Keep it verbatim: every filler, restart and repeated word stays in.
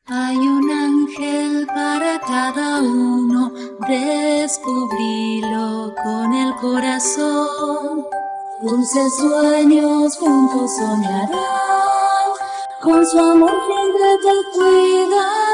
Hay un ángel para cada uno, descubrilo con el corazón. Dulces sueños juntos soñarán, con su amor siempre te cuidará.